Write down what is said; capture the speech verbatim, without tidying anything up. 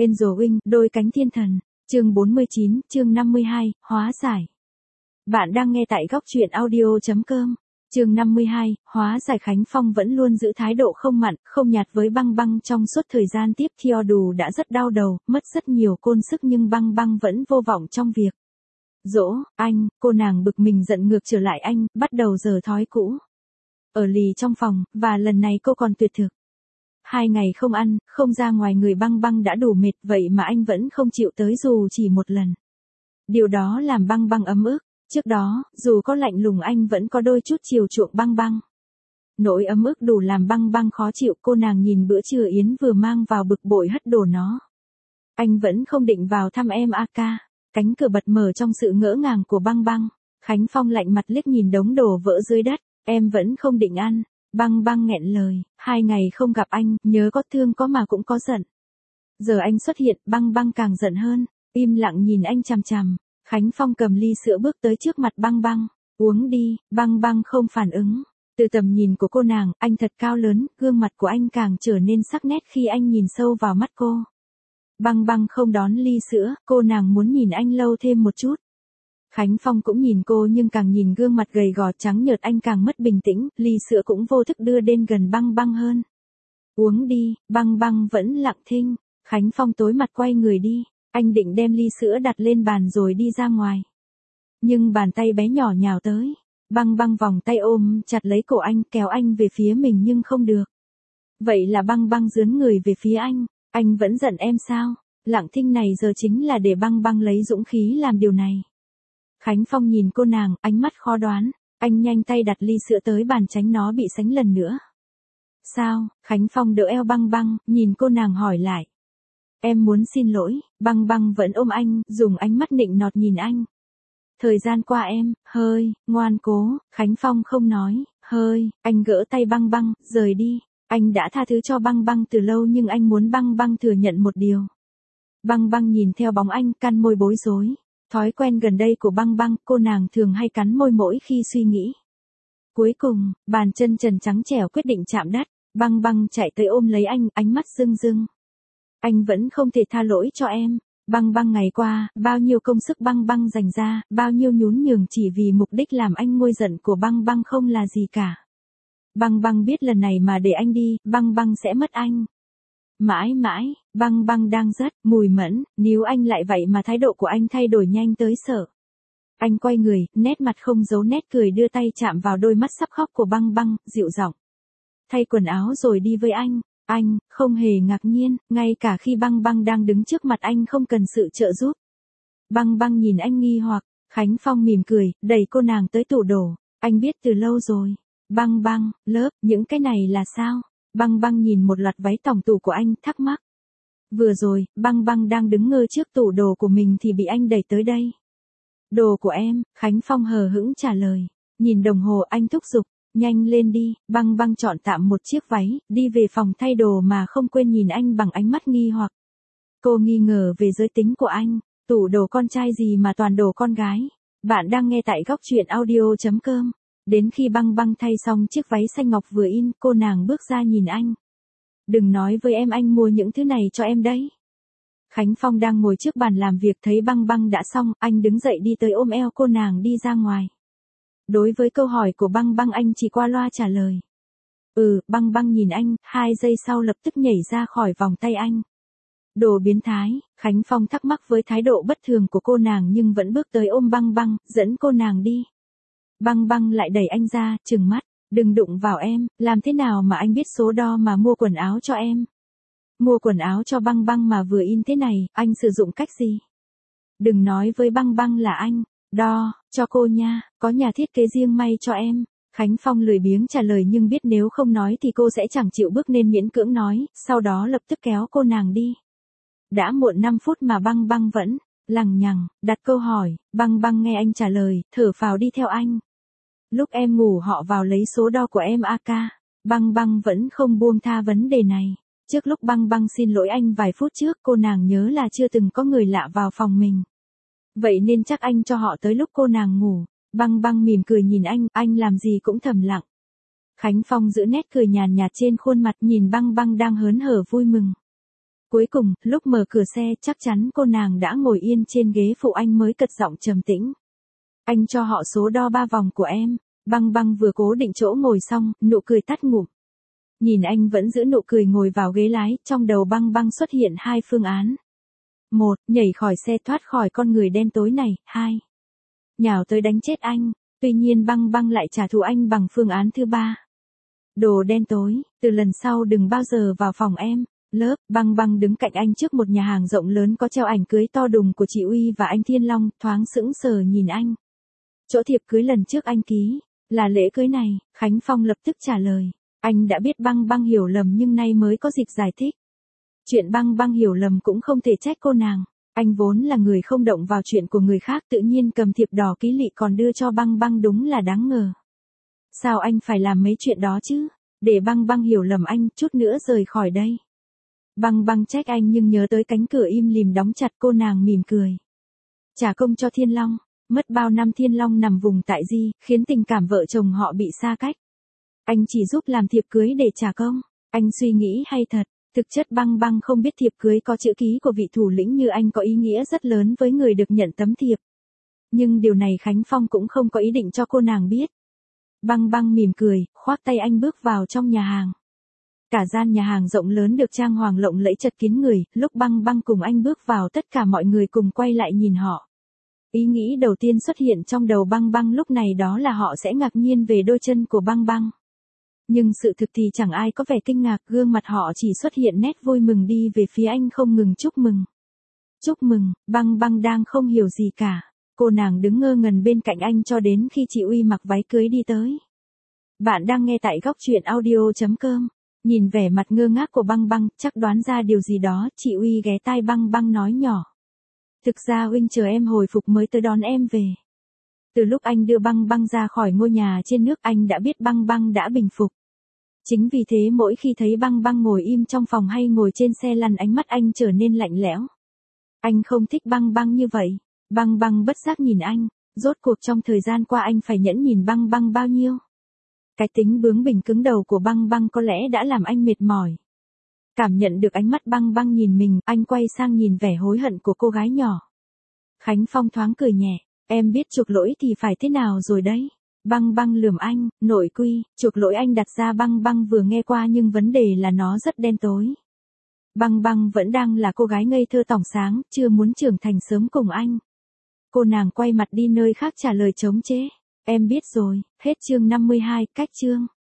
Angel Wing, đôi cánh thiên thần, chương bốn mươi chín, chương năm mươi hai, hóa giải. Bạn đang nghe tại góc truyện audio chấm com. Chương năm mươi hai, hóa giải. Khánh Phong vẫn luôn giữ thái độ không mặn, không nhạt với Băng Băng trong suốt thời gian tiếp theo. Dù đã rất đau đầu, mất rất nhiều côn sức nhưng Băng Băng vẫn vô vọng trong việc dỗ anh. Cô nàng bực mình giận ngược trở lại anh, bắt đầu giở thói cũ. Ở lì trong phòng, và lần này cô còn tuyệt thực. Hai ngày không ăn, không ra ngoài người Băng Băng đã đủ mệt, vậy mà anh vẫn không chịu tới dù chỉ một lần. Điều đó làm Băng Băng ấm ức. Trước đó, dù có lạnh lùng anh vẫn có đôi chút chiều chuộng Băng Băng. Nỗi ấm ức đủ làm Băng Băng khó chịu. Cô nàng nhìn bữa trưa Yến vừa mang vào bực bội hất đổ nó. Anh vẫn không định vào thăm em a ca. Cánh cửa bật mở trong sự ngỡ ngàng của Băng Băng. Khánh Phong lạnh mặt liếc nhìn đống đồ vỡ dưới đất. Em vẫn không định ăn. Băng Băng nghẹn lời, hai ngày không gặp anh, nhớ có thương có mà cũng có giận. Giờ anh xuất hiện, Băng Băng càng giận hơn, im lặng nhìn anh chằm chằm. Khánh Phong cầm ly sữa bước tới trước mặt Băng Băng, uống đi. Băng Băng không phản ứng. Từ tầm nhìn của cô nàng, anh thật cao lớn, gương mặt của anh càng trở nên sắc nét khi anh nhìn sâu vào mắt cô. Băng Băng không đón ly sữa, cô nàng muốn nhìn anh lâu thêm một chút. Khánh Phong cũng nhìn cô nhưng càng nhìn gương mặt gầy gò trắng nhợt anh càng mất bình tĩnh, ly sữa cũng vô thức đưa đến gần Băng Băng hơn. Uống đi. Băng Băng vẫn lặng thinh. Khánh Phong tối mặt quay người đi, anh định đem ly sữa đặt lên bàn rồi đi ra ngoài. Nhưng bàn tay bé nhỏ nhào tới, Băng Băng vòng tay ôm chặt lấy cổ anh, kéo anh về phía mình nhưng không được. Vậy là Băng Băng dướn người về phía anh, anh vẫn giận em sao? Lặng thinh này giờ chính là để Băng Băng lấy dũng khí làm điều này. Khánh Phong nhìn cô nàng, ánh mắt khó đoán, anh nhanh tay đặt ly sữa tới bàn tránh nó bị sánh lần nữa. Sao? Khánh Phong đỡ eo Băng Băng, nhìn cô nàng hỏi lại. Em muốn xin lỗi. Băng Băng vẫn ôm anh, dùng ánh mắt nịnh nọt nhìn anh. Thời gian qua em, hơi, ngoan cố. Khánh Phong không nói, hơi, anh gỡ tay Băng Băng, rời đi. Anh đã tha thứ cho Băng Băng từ lâu nhưng anh muốn Băng Băng thừa nhận một điều. Băng Băng nhìn theo bóng anh, căn môi bối rối. Thói quen gần đây của Băng Băng, cô nàng thường hay cắn môi mỗi khi suy nghĩ. Cuối cùng, bàn chân trần trắng trẻo quyết định chạm đất. Băng Băng chạy tới ôm lấy anh, ánh mắt rưng rưng. Anh vẫn không thể tha lỗi cho em. Băng Băng ngày qua, bao nhiêu công sức Băng Băng dành ra, bao nhiêu nhún nhường chỉ vì mục đích làm anh nguôi giận của Băng Băng không là gì cả. Băng Băng biết lần này mà để anh đi, Băng Băng sẽ mất anh. Mãi mãi. Băng Băng đang rất mùi mẫn, níu anh lại vậy mà thái độ của anh thay đổi nhanh tới sợ. Anh quay người, nét mặt không giấu nét cười đưa tay chạm vào đôi mắt sắp khóc của Băng Băng, dịu giọng. Thay quần áo rồi đi với anh. Anh, không hề ngạc nhiên, ngay cả khi Băng Băng đang đứng trước mặt anh không cần sự trợ giúp. Băng Băng nhìn anh nghi hoặc, Khánh Phong mỉm cười, đẩy cô nàng tới tủ đồ. Anh biết từ lâu rồi. Băng Băng, lớp, những cái này là sao? Băng Băng nhìn một loạt váy tòng tủ của anh, thắc mắc. Vừa rồi, Băng Băng đang đứng ngơ trước tủ đồ của mình thì bị anh đẩy tới đây. Đồ của em. Khánh Phong hờ hững trả lời. Nhìn đồng hồ anh thúc giục. Nhanh lên đi. Băng Băng chọn tạm một chiếc váy, đi về phòng thay đồ mà không quên nhìn anh bằng ánh mắt nghi hoặc. Cô nghi ngờ về giới tính của anh. Tủ đồ con trai gì mà toàn đồ con gái. Bạn đang nghe tại góc truyện audio chấm com. Đến khi Băng Băng thay xong chiếc váy xanh ngọc vừa in, cô nàng bước ra nhìn anh. Đừng nói với em anh mua những thứ này cho em đấy. Khánh Phong đang ngồi trước bàn làm việc thấy Băng Băng đã xong, anh đứng dậy đi tới ôm eo cô nàng đi ra ngoài. Đối với câu hỏi của Băng Băng anh chỉ qua loa trả lời. Ừ. Băng Băng nhìn anh, hai giây sau lập tức nhảy ra khỏi vòng tay anh. Đồ biến thái. Khánh Phong thắc mắc với thái độ bất thường của cô nàng nhưng vẫn bước tới ôm Băng Băng, dẫn cô nàng đi. Băng Băng lại đẩy anh ra, trừng mắt. Đừng đụng vào em, làm thế nào mà anh biết số đo mà mua quần áo cho em? Mua quần áo cho Băng Băng mà vừa in thế này, anh sử dụng cách gì? Đừng nói với Băng Băng là anh đo cho cô nha, có nhà thiết kế riêng may cho em. Khánh Phong lười biếng trả lời nhưng biết nếu không nói thì cô sẽ chẳng chịu bước nên miễn cưỡng nói, sau đó lập tức kéo cô nàng đi. Đã muộn năm phút mà Băng Băng vẫn lằng nhằng đặt câu hỏi. Băng Băng nghe anh trả lời, thở phào đi theo anh. Lúc em ngủ họ vào lấy số đo của em a ca. Băng Băng vẫn không buông tha vấn đề này. Trước lúc Băng Băng xin lỗi anh vài phút trước, cô nàng nhớ là chưa từng có người lạ vào phòng mình. Vậy nên chắc anh cho họ tới lúc cô nàng ngủ. Băng Băng mỉm cười nhìn anh, anh làm gì cũng thầm lặng. Khánh Phong giữ nét cười nhàn nhạt trên khuôn mặt nhìn Băng Băng đang hớn hở vui mừng. Cuối cùng, lúc mở cửa xe chắc chắn cô nàng đã ngồi yên trên ghế phụ anh mới cất giọng trầm tĩnh. Anh cho họ số đo ba vòng của em. Băng băng vừa cố định chỗ ngồi xong, nụ cười tắt ngụm. Nhìn anh vẫn giữ nụ cười ngồi vào ghế lái, trong đầu băng băng xuất hiện hai phương án. Một, nhảy khỏi xe thoát khỏi con người đen tối này. Hai, nhào tới đánh chết anh. Tuy nhiên băng băng lại trả thù anh bằng phương án thứ ba. Đồ đen tối, từ lần sau đừng bao giờ vào phòng em. Lớp, băng băng đứng cạnh anh trước một nhà hàng rộng lớn có treo ảnh cưới to đùng của chị Uy và anh Thiên Long, thoáng sững sờ nhìn anh. Chỗ thiệp cưới lần trước anh ký, là lễ cưới này, Khánh Phong lập tức trả lời. Anh đã biết băng băng hiểu lầm nhưng nay mới có dịp giải thích. Chuyện băng băng hiểu lầm cũng không thể trách cô nàng. Anh vốn là người không động vào chuyện của người khác tự nhiên cầm thiệp đỏ ký lị còn đưa cho băng băng đúng là đáng ngờ. Sao anh phải làm mấy chuyện đó chứ? Để băng băng hiểu lầm anh, chút nữa rời khỏi đây. Băng băng trách anh nhưng nhớ tới cánh cửa im lìm đóng chặt cô nàng mỉm cười. Trả công cho Thiên Long, mất bao năm Thiên Long nằm vùng tại Di, khiến tình cảm vợ chồng họ bị xa cách. Anh chỉ giúp làm thiệp cưới để trả công, anh suy nghĩ hay thật, thực chất băng băng không biết thiệp cưới có chữ ký của vị thủ lĩnh như anh có ý nghĩa rất lớn với người được nhận tấm thiệp. Nhưng điều này Khánh Phong cũng không có ý định cho cô nàng biết. Băng băng mỉm cười, khoác tay anh bước vào trong nhà hàng. Cả gian nhà hàng rộng lớn được trang hoàng lộng lẫy chật kín người, lúc băng băng cùng anh bước vào tất cả mọi người cùng quay lại nhìn họ. Ý nghĩ đầu tiên xuất hiện trong đầu băng băng lúc này đó là họ sẽ ngạc nhiên về đôi chân của băng băng. Nhưng sự thực thì chẳng ai có vẻ kinh ngạc, gương mặt họ chỉ xuất hiện nét vui mừng đi về phía anh không ngừng chúc mừng. Chúc mừng, băng băng đang không hiểu gì cả. Cô nàng đứng ngơ ngẩn bên cạnh anh cho đến khi chị Uy mặc váy cưới đi tới. Bạn đang nghe tại góc truyện audio chấm com. Nhìn vẻ mặt ngơ ngác của băng băng, chắc đoán ra điều gì đó, chị Uy ghé tai băng băng nói nhỏ. Thực ra huynh chờ em hồi phục mới tới đón em về. Từ lúc anh đưa băng băng ra khỏi ngôi nhà trên nước anh đã biết băng băng đã bình phục. Chính vì thế mỗi khi thấy băng băng ngồi im trong phòng hay ngồi trên xe lăn ánh mắt anh trở nên lạnh lẽo. Anh không thích băng băng như vậy. Băng băng bất giác nhìn anh, rốt cuộc trong thời gian qua anh phải nhẫn nhìn băng băng bao nhiêu. Cái tính bướng bỉnh cứng đầu của băng băng có lẽ đã làm anh mệt mỏi. Cảm nhận được ánh mắt băng băng nhìn mình, anh quay sang nhìn vẻ hối hận của cô gái nhỏ. Khánh Phong thoáng cười nhẹ, em biết chuộc lỗi thì phải thế nào rồi đấy. Băng băng lườm anh, nội quy, chuộc lỗi anh đặt ra băng băng vừa nghe qua nhưng vấn đề là nó rất đen tối. Băng băng vẫn đang là cô gái ngây thơ tỏng sáng, chưa muốn trưởng thành sớm cùng anh. Cô nàng quay mặt đi nơi khác trả lời trống trễ. Em biết rồi, hết chương năm mươi hai, cách chương.